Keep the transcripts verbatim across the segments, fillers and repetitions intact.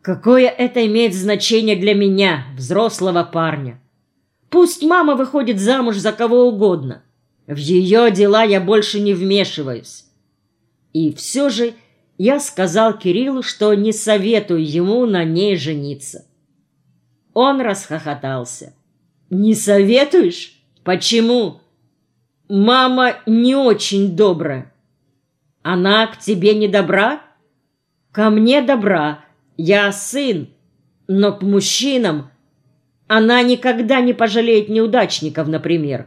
Какое это имеет значение для меня, взрослого парня? Пусть мама выходит замуж за кого угодно. В ее дела я больше не вмешиваюсь. И все же я сказал Кириллу, что не советую ему на ней жениться. Он расхохотался. «Не советуешь? Почему?» «Мама не очень добрая». «Она к тебе не добра?» «Ко мне добра. Я сын. Но к мужчинам она никогда не пожалеет неудачников, например».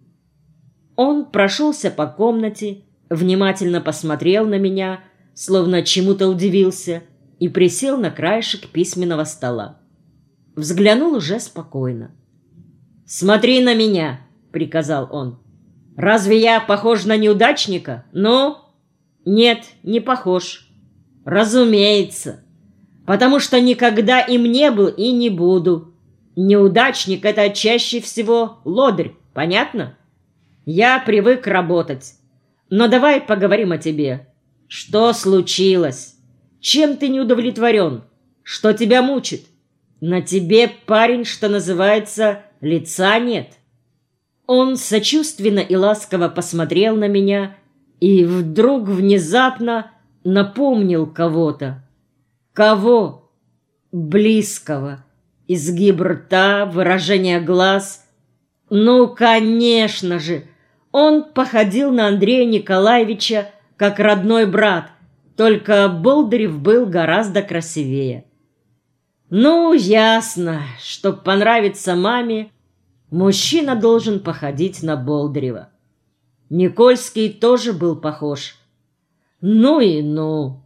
Он прошелся по комнате, внимательно посмотрел на меня, словно чему-то удивился, и присел на краешек письменного стола. Взглянул уже спокойно. «Смотри на меня», — приказал он. «Разве я похож на неудачника? Ну?» «Нет, не похож». «Разумеется. Потому что никогда им не был и не буду. Неудачник — это чаще всего лодырь, понятно? Я привык работать. Но давай поговорим о тебе. Что случилось? Чем ты не удовлетворен? Что тебя мучит? На тебе, парень, что называется, лица нет». Он сочувственно и ласково посмотрел на меня и вдруг внезапно напомнил кого-то. Кого? Близкого. Изгиб рта, выражение глаз. Ну, конечно же, он походил на Андрея Николаевича как родной брат, только Болдырев был гораздо красивее. Ну, ясно, чтоб понравиться маме, мужчина должен походить на Болдырева. Никольский тоже был похож. Ну и ну.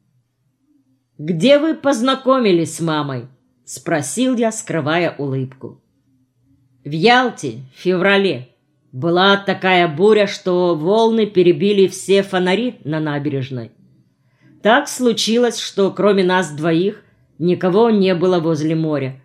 «Где вы познакомились с мамой?» — спросил я, скрывая улыбку. «В Ялте, в феврале. Была такая буря, что волны перебили все фонари на набережной. Так случилось, что кроме нас двоих никого не было возле моря.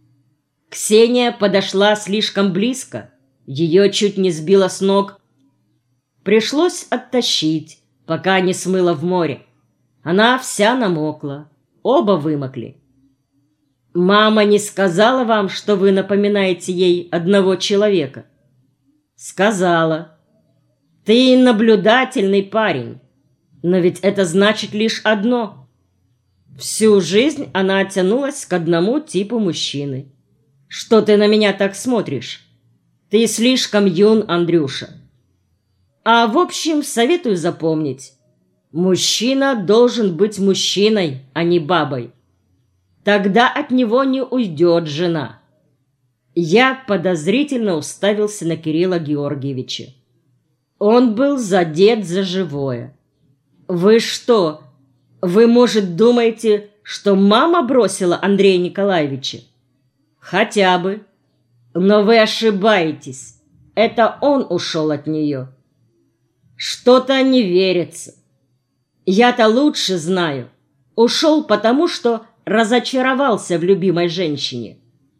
Ксения подошла слишком близко, ее чуть не сбило с ног. Пришлось оттащить, пока не смыло в море. Она вся намокла, оба вымокли. Мама не сказала вам, что вы напоминаете ей одного человека?» «Сказала. Ты наблюдательный парень, но ведь это значит лишь одно. Всю жизнь она тянулась к одному типу мужчины. Что ты на меня так смотришь? Ты слишком юн, Андрюша. А в общем, советую запомнить. Мужчина должен быть мужчиной, а не бабой. Тогда от него не уйдет жена». Я подозрительно уставился на Кирилла Георгиевича. Он был задет за живое. «Вы что, вы, может, думаете, что мама бросила Андрея Николаевича?» «Хотя бы. Но вы ошибаетесь. Это он ушел от нее». «Что-то не верится. Я-то лучше знаю. Ушел потому, что разочаровался в любимой женщине».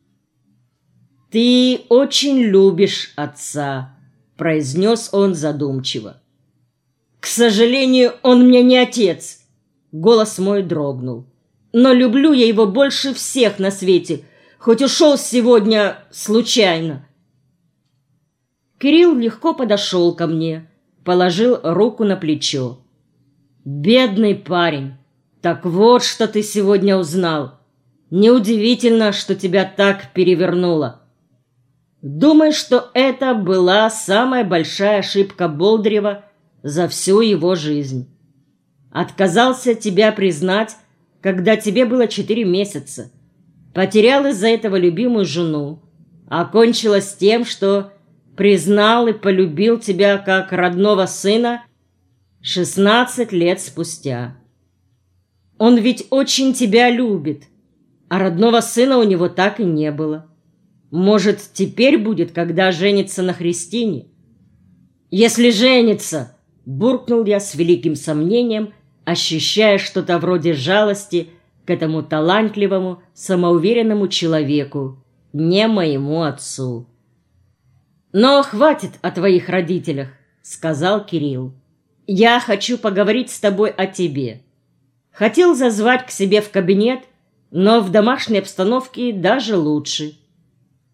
«Ты очень любишь отца», — произнес он задумчиво. «К сожалению, он мне не отец», — голос мой дрогнул. «Но люблю я его больше всех на свете, хоть ушел сегодня случайно». Кирилл легко подошел ко мне, положил руку на плечо. «Бедный парень, так вот, что ты сегодня узнал. Неудивительно, что тебя так перевернуло. Думаю, что это была самая большая ошибка Болдырева за всю его жизнь. Отказался тебя признать, когда тебе было четыре месяца. Потерял из-за этого любимую жену. Окончилось тем, что признал и полюбил тебя как родного сына шестнадцать лет спустя. Он ведь очень тебя любит, а родного сына у него так и не было. Может, теперь будет, когда женится на Христине?» «Если женится!» — буркнул я с великим сомнением, ощущая что-то вроде жалости к этому талантливому, самоуверенному человеку, не моему отцу. «Но хватит о твоих родителях», — сказал Кирилл. «Я хочу поговорить с тобой о тебе. Хотел зазвать к себе в кабинет, Но в домашней обстановке даже лучше.